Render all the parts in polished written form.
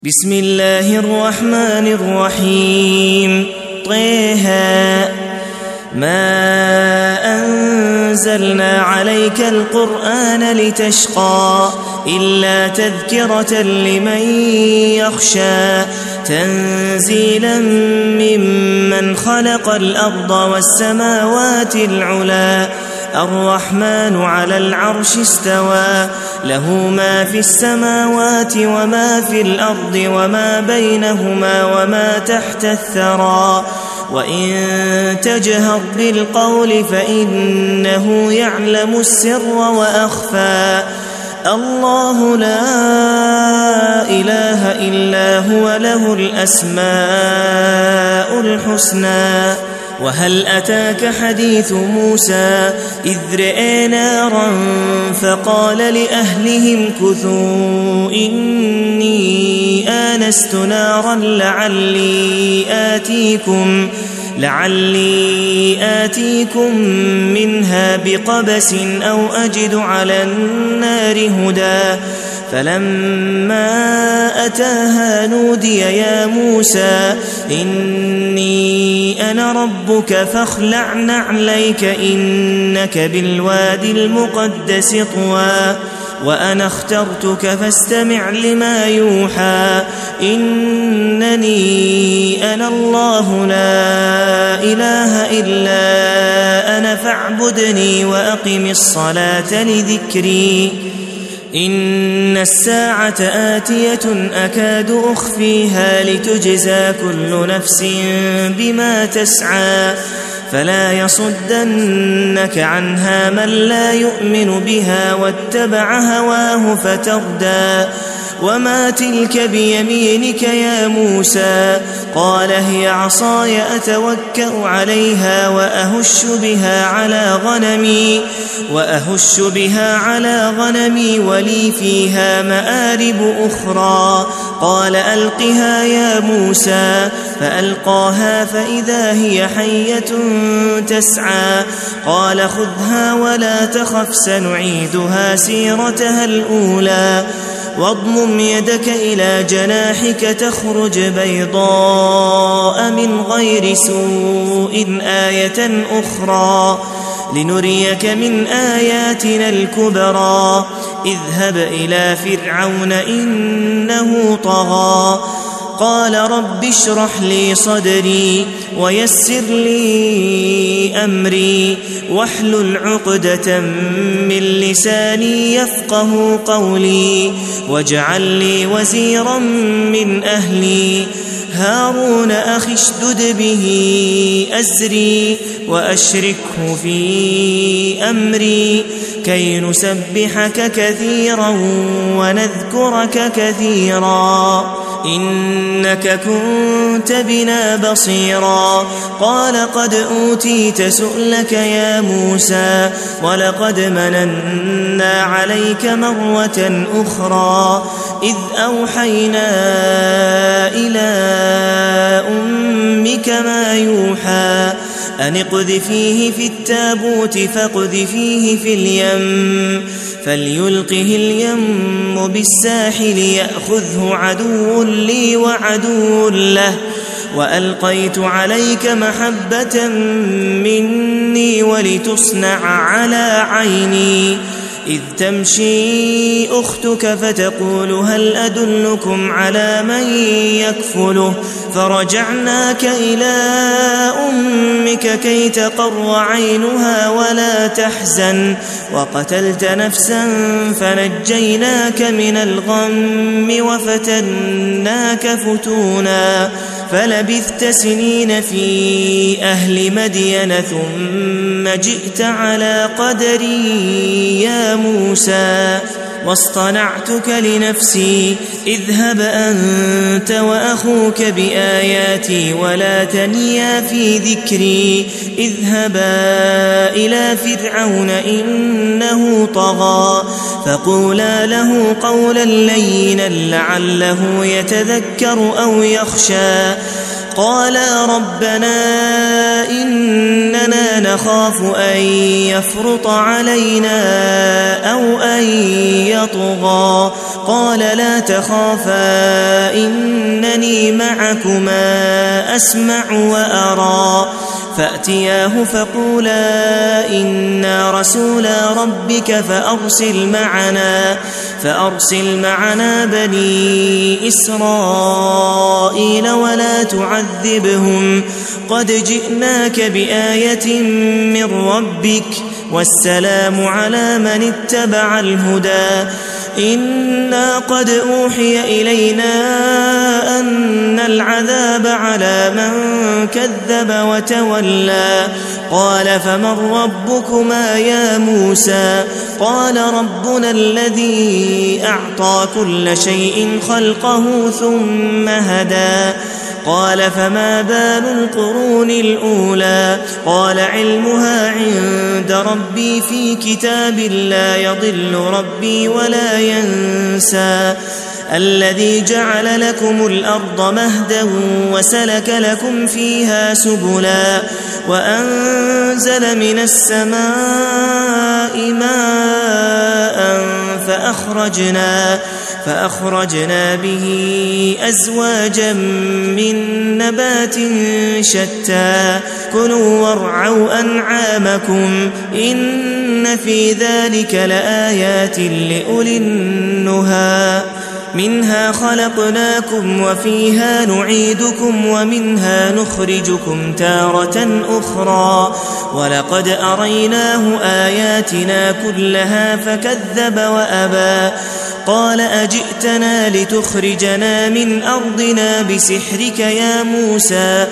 بسم الله الرحمن الرحيم. طه ما أنزلنا عليك القرآن لتشقى إلا تذكرة لمن يخشى تنزيلا ممن خلق الأرض والسماوات العلى الرحمن على العرش استوى له ما في السماوات وما في الأرض وما بينهما وما تحت الثرى وإن تجهر بالقول فإنه يعلم السر وأخفى الله لا إله إلا هو له الأسماء الحسنى. وهل أتاك حديث موسى إذ رأى نارا فقال لأهلهم كثوا إني آنست نارا لعلي آتيكم منها بقبس أو أجد على النار هدى فلما أتاها نودي يا موسى إني أنا ربك فاخلع نعليك إنك بالوادي المقدس طوى وأنا اخترتك فاستمع لما يوحى إنني أنا الله لا إله إلا أنا فاعبدني وأقم الصلاة لذكري إن الساعة آتية أكاد أخفيها لتجزى كل نفس بما تسعى فلا يصدنك عنها من لا يؤمن بها واتبع هواه فتردى وما تلك بيمينك يا موسى قال هي عصاي أتوكأ عليها وأهش بها على غنمي ولي فيها مآرب أخرى قال ألقها يا موسى فألقاها فإذا هي حية تسعى قال خذها ولا تخف سنعيدها سيرتها الأولى واضمم يدك إلى جناحك تخرج بيضاء من غير سوء آية أخرى لنريك من آياتنا الكبرى اذهب إلى فرعون إنه طغى قال رب اشرح لي صدري ويسر لي أمري واحلل عقدة من لساني يفقه قولي واجعل لي وزيرا من أهلي هارون أخي اشدد به أزري وأشركه في أمري كي نسبحك كثيرا ونذكرك كثيرا إنك كنت بنا بصيرا قال قد أوتيت سؤلك يا موسى ولقد مننا عليك مرة أخرى إذ أوحينا إلى أمك ما يوحى أن اقذفيه في التابوت فاقذفيه في اليم فليلقه اليم بالساحل يأخذه عدو لي وعدو له وألقيت عليك محبة مني ولتصنع على عيني إذ تمشي أختك فتقول هل أدلكم على من يكفله فرجعناك إلى أمك كي تقر عينها ولا تحزن وقتلت نفسا فنجيناك من الغم وفتناك فتونا فلبثت سنين في أهل مدين ثم جئت على قدري يا موسى واصطنعتك لنفسي اذهب أنت وأخوك بآياتي ولا تنيا في ذكري اذهبا إلى فرعون إنه طغى فقولا له قولا لينا لعله يتذكر أو يخشى قالا ربنا إننا نخاف أن يفرط علينا أو أن يطغى قال لا تخافا إنني معكما أسمع وأرى فأتياه فقولا إنا رسولا ربك فأرسل معنا بني إسرائيل ولا تعذبهم قد جئناك بآية من ربك والسلام على من اتبع الهدى إنا قد أوحي إلينا أن العذاب على من كذب وتولى قال فمن ربكما يا موسى قال ربنا الذي أعطى كل شيء خلقه ثم هدى قال فما بال القرون الأولى قال علمها عند ربي في كتاب لا يضل ربي ولا ينسى الذي جعل لكم الأرض مهدا وسلك لكم فيها سبلا وأنزل من السماء ماء فأخرجنا به أزواجا من نبات شتى كلوا وارعوا أنعامكم إن في ذلك لآيات لأولي النهى منها خلقناكم وفيها نعيدكم ومنها نخرجكم تارة أخرى ولقد أريناه آياتنا كلها فكذب وأبى قال أجئتنا لتخرجنا من أرضنا بسحرك يا موسى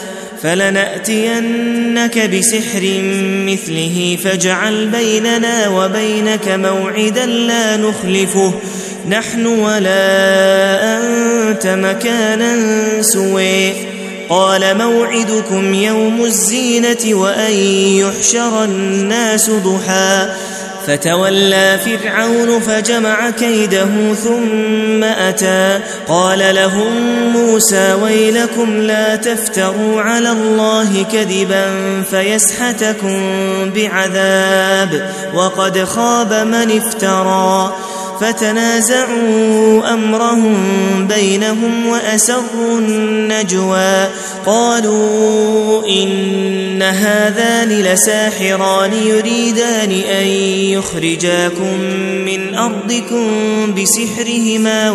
فلنأتينك بسحر مثله فاجعل بيننا وبينك موعدا لا نخلفه نحن ولا أنت مكانا سوى قال موعدكم يوم الزينة وأن يحشر الناس ضحى فتولى فرعون فجمع كيده ثم أتى قال لهم موسى ويلكم لا تفتروا على الله كذبا فيسحتكم بعذاب وقد خاب من افترى فتنازعوا أمرهم بينهم وأسروا النجوى قالوا إن هذان لساحران يريدان أن يخرجاكم من أرضكم بسحرهما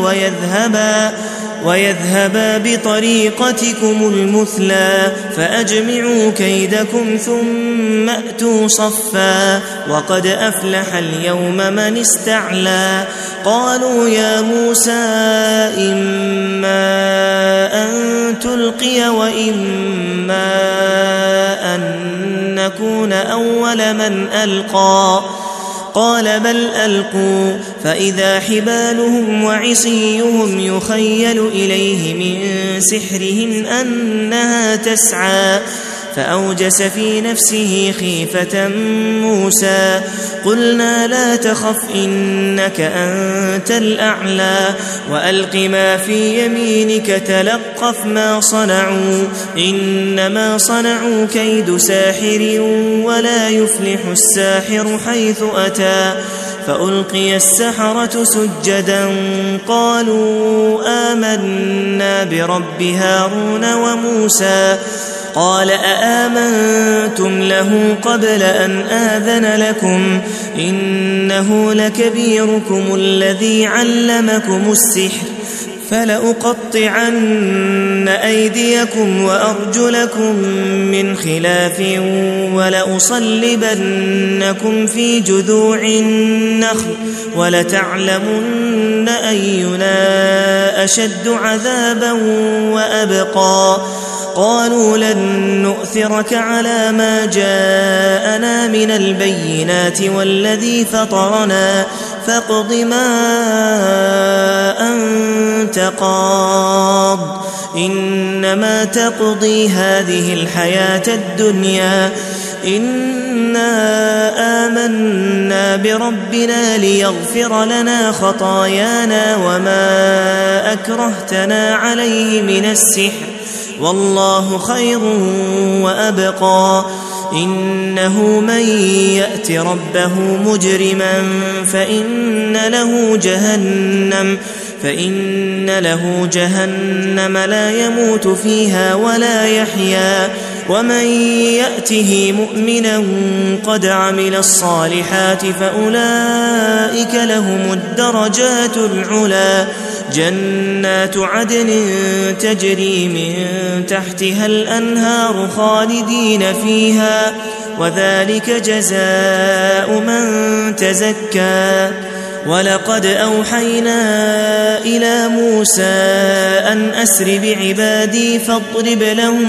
ويذهبا بطريقتكم المثلى فأجمعوا كيدكم ثم أتوا صفا وقد أفلح اليوم من استعلى قالوا يا موسى إما أن تلقي وإما أن نكون أول من ألقى قال بل ألقوا فإذا حبالهم وعصيهم يخيل إليه من سحرهم أنها تسعى فأوجس في نفسه خيفة موسى قلنا لا تخف إنك أنت الأعلى وألق ما في يمينك تلقف ما صنعوا إنما صنعوا كيد ساحر ولا يفلح الساحر حيث أتى فألقي السحرة سجدا قالوا آمنا برب هارون وموسى قال أآمنتم له قبل أن آذن لكم إنه لكبيركم الذي علمكم السحر فلأقطعن أيديكم وأرجلكم من خلاف ولأصلبنكم في جذوع النخل ولتعلمن أينا أشد عذابا وأبقى قالوا لن نؤثرك على ما جاءنا من البينات والذي فطرنا فاقض ما أنت قاض إنما تقضي هذه الحياة الدنيا إنا آمنا بربنا ليغفر لنا خطايانا وما أكرهتنا عليه من السحر والله خير وأبقى. إنه من يأت ربه مجرما فإن له جهنم لا يموت فيها ولا يحيا، ومن يأته مؤمنا قد عمل الصالحات فأولئك لهم الدرجات العلى، جنات عدن تجري من تحتها الأنهار خالدين فيها، وذلك جزاء من تزكى. ولقد أوحينا إلى موسى أن أسر بعبادي فاضرب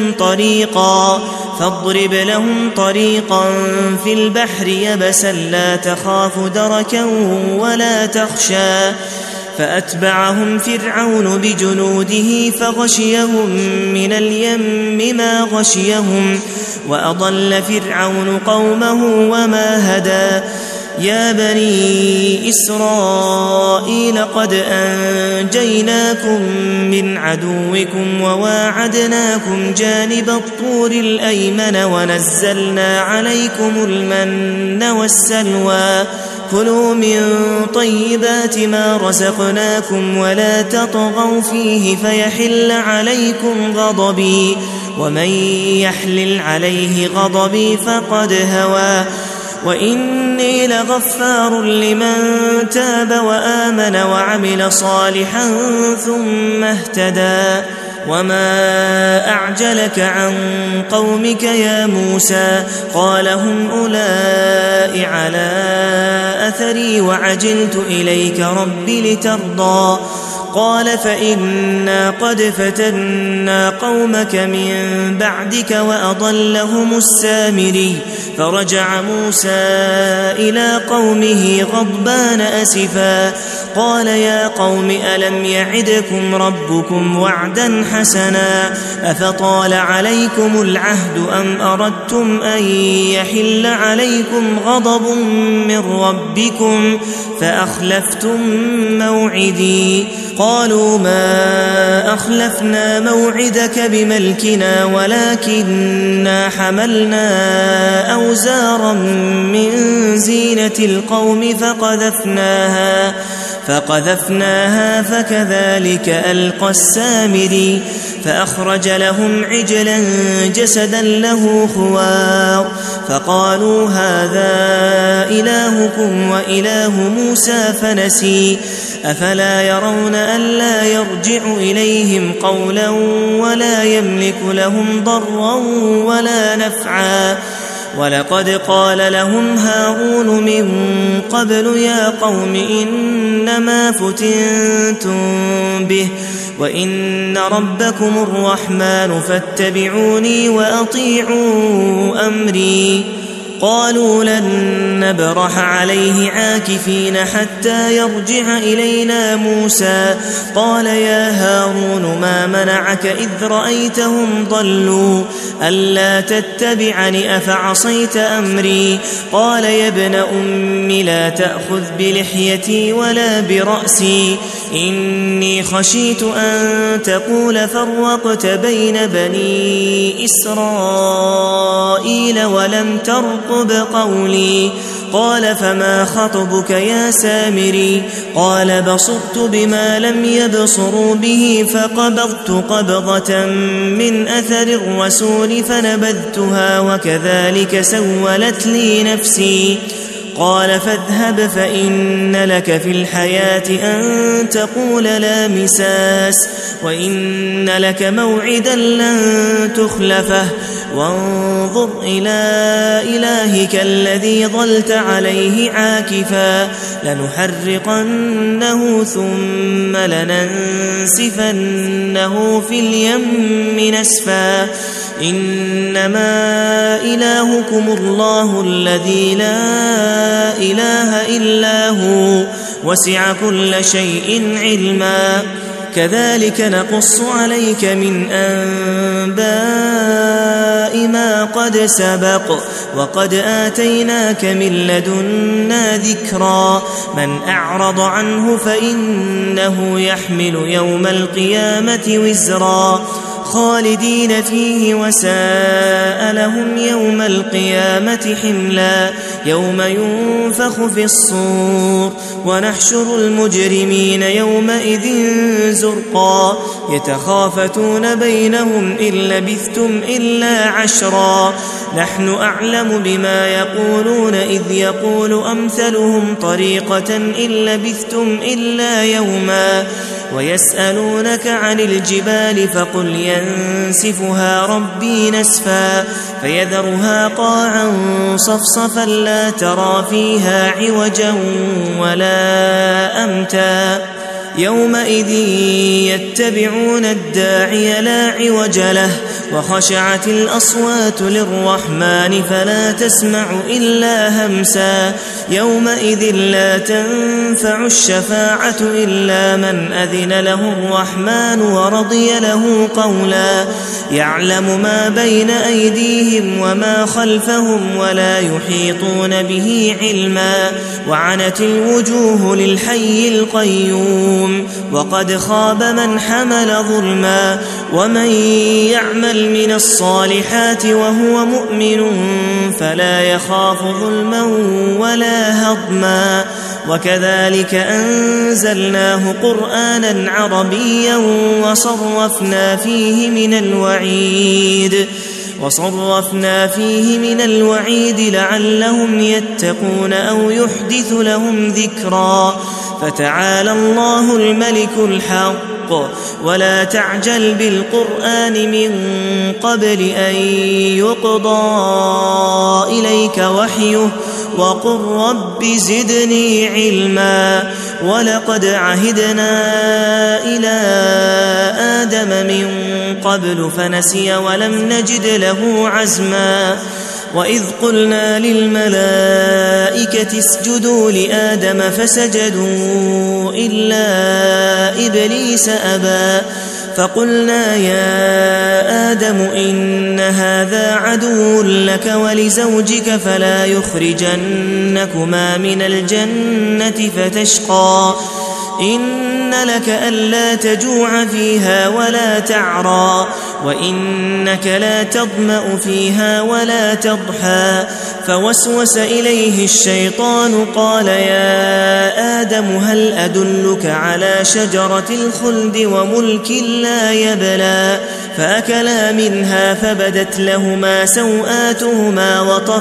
لهم طريقا في البحر يبسا لا تخاف دركا ولا تخشى. فأتبعهم فرعون بجنوده فغشيهم من اليم ما غشيهم، وأضل فرعون قومه وما هدى. يا بني إسرائيل قد أنجيناكم من عدوكم وواعدناكم جانب الطور الأيمن ونزلنا عليكم المن والسلوى، كلوا من طيبات ما رزقناكم ولا تطغوا فيه فيحل عليكم غضبي، ومن يحلل عليه غضبي فقد هوى. وإني لغفار لمن تاب وآمن وعمل صالحا ثم اهتدى. وما أعجلك عن قومك يا موسى؟ قال هم أولئك على أثري وعجلت إليك رب لترضى. قال فإنا قد فتنا قومك من بعدك وأضلهم السامري. فرجع موسى إلى قومه غضبان أسفا، قال يا قوم ألم يعدكم ربكم وعدا حسنا أفطال عليكم العهد أم أردتم أن يحل عليكم غضب من ربكم فأخلفتم موعدي؟ قالوا ما أخلفنا موعدك بملكنا ولكننا حملنا أوزارا من زينة القوم فقذفناها فكذلك ألقى السامري. فأخرج لهم عجلا جسدا له خوار فقالوا هذا إلهكم وإله موسى فنسي، أفلا يرون ألا يرجع إليهم قولا ولا يملك لهم ضرا ولا نفعا. ولقد قال لهم هارون من قبل يا قوم إنما فتنتم به وإن ربكم الرحمن فاتبعوني وأطيعوا أمري. قالوا لن نبرح عليه عاكفين حتى يرجع إلينا موسى. قال يا هارون ما منعك إذ رأيتهم ضلوا ألا تتبعني أفعصيت أمري؟ قال يا ابن أم لا تأخذ بلحيتي ولا برأسي إني خشيت أن تقول فرقت بين بني إسرائيل ولم ترقب قولي. قال فما خطبك يا سامري؟ قال بصرت بما لم يبصروا به فقبضت قبضة من أثر الرسول فنبذتها وكذلك سولت لي نفسي. قال فاذهب فإن لك في الحياة أن تقول لا مساس وإن لك موعدا لن تخلفه وانظر إلى إلهك الذي ظلت عليه عاكفا لنحرقنه ثم لننسفنه في اليم نسفا إنما إلهكم الله الذي لا إله إلا هو وسع كل شيء علما. كذلك نقص عليك من أنباء ما قد سبق وقد آتيناك من لدنا ذكرا. من أعرض عنه فإنه يحمل يوم القيامة وزرا خالدين فيه وساء لهم يوم القيامة حملا يوم ينفخ في الصور ونحشر المجرمين يومئذ زرقا يتخافتون بينهم إن لبثتم إلا عشرا نحن أعلم بما يقولون إذ يقول أمثلهم طريقة إن لبثتم إلا يوما ويسألونك عن الجبال فقل ينسفها ربي نسفا فيذرها قاعا صفصفا لا ترى فيها عوجا ولا أمتا يومئذ يتبعون الداعي لا عوج له وخشعت الأصوات للرحمن فلا تسمع إلا همسا يومئذ لا تنفع الشفاعة إلا من أذن له الرحمن ورضي له قولا يعلم ما بين أيديهم وما خلفهم ولا يحيطون به علما وعنت الوجوه للحي القيوم وقد خاب من حمل ظلما ومن يعمل من الصالحات وهو مؤمن فلا يخاف ظلما ولا هضما وكذلك أنزلناه قرآنا عربيا وصرفنا فيه من الوعيد لعلهم يتقون أو يحدث لهم ذكرا فتعالى الله الملك الحق ولا تعجل بالقرآن من قبل أن يقضى إليك وحيه وقل رب زدني علما ولقد عهدنا إلى آدم من قبل فنسي ولم نجد له عزما وإذ قلنا للملائكة اسجدوا لآدم فسجدوا إلا إبليس أبى فقلنا يا آدم إن هذا عدو لك ولزوجك فلا يخرجنكما من الجنة فتشقى إن لك ألا تجوع فيها ولا تعرى وإنك لا تظمأ فيها ولا تضحى فوسوس إليه الشيطان قال يا آدم هل أدلك على شجرة الخلد وملك لا يبلى فأكلا منها فبدت لهما سوآتهما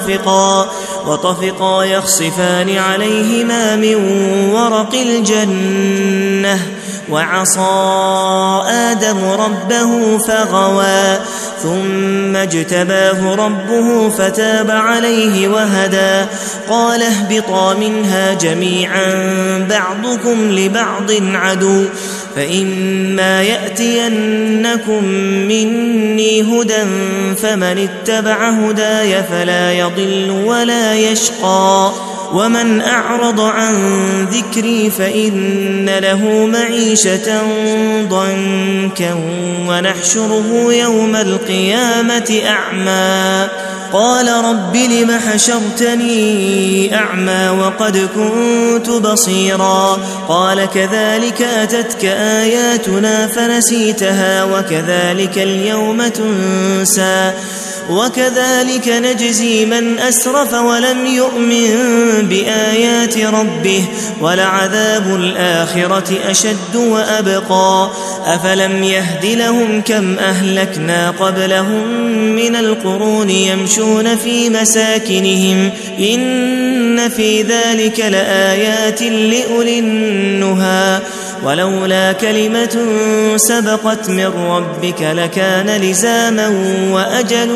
وطفقا يخصفان عليهما من ورق الجنة وعصى آدم ربه فغوى ثم اجتباه ربه فتاب عليه وهدى قال اهبطا منها جميعا بعضكم لبعض عدو فإما يأتينكم مني هدى فمن اتبع هداي فلا يضل ولا يشقى ومن أعرض عن ذكري فإن له معيشة ضنكا ونحشره يوم القيامة أعمى قال رب لم حشرتني أعمى وقد كنت بصيرا قال كذلك أتتك آياتنا فنسيتها وكذلك اليوم تنسى وكذلك نجزي من أسرف ولم يؤمن بآيات ربه ولعذاب الآخرة أشد وأبقى أفلم يهد لهم كم أهلكنا قبلهم من القرون يمشون في مساكنهم إن في ذلك لآيات لأولي النهى ولولا كلمة سبقت من ربك لكان لزاما وأجل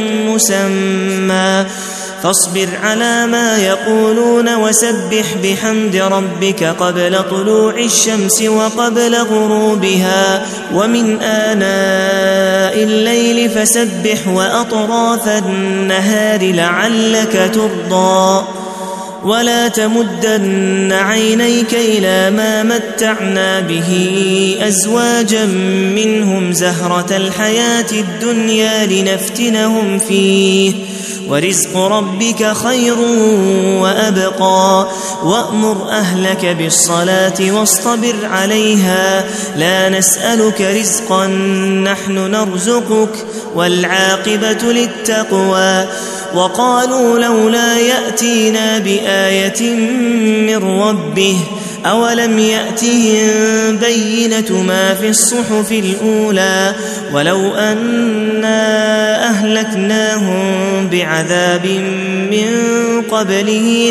مسمى فاصبر على ما يقولون وسبح بحمد ربك قبل طلوع الشمس وقبل غروبها ومن آناء الليل فسبح وأطراف النهار لعلك ترضى ولا تمدن عينيك إلى ما متعنا به أزواجا منهم زهرة الحياة الدنيا لنفتنهم فيه ورزق ربك خير وأبقى وأمر أهلك بالصلاة واصطبر عليها لا نسألك رزقا نحن نرزقك والعاقبة للتقوى وقالوا لولا يأتينا بآية من ربه أولم يأتهم بينة ما في الصحف الأولى ولو أنا أهلكناهم بعذاب من قبله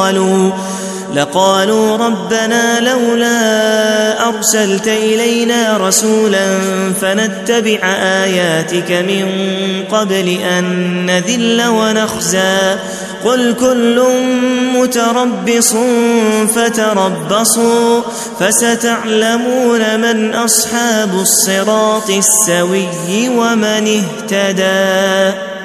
لقالوا ربنا لولا أرسلت إلينا رسولا فنتبع آياتك من قبل أن نذل ونخزى قل كل متربص فتربصوا فستعلمون من أصحاب الصراط السوي ومن اهتدى.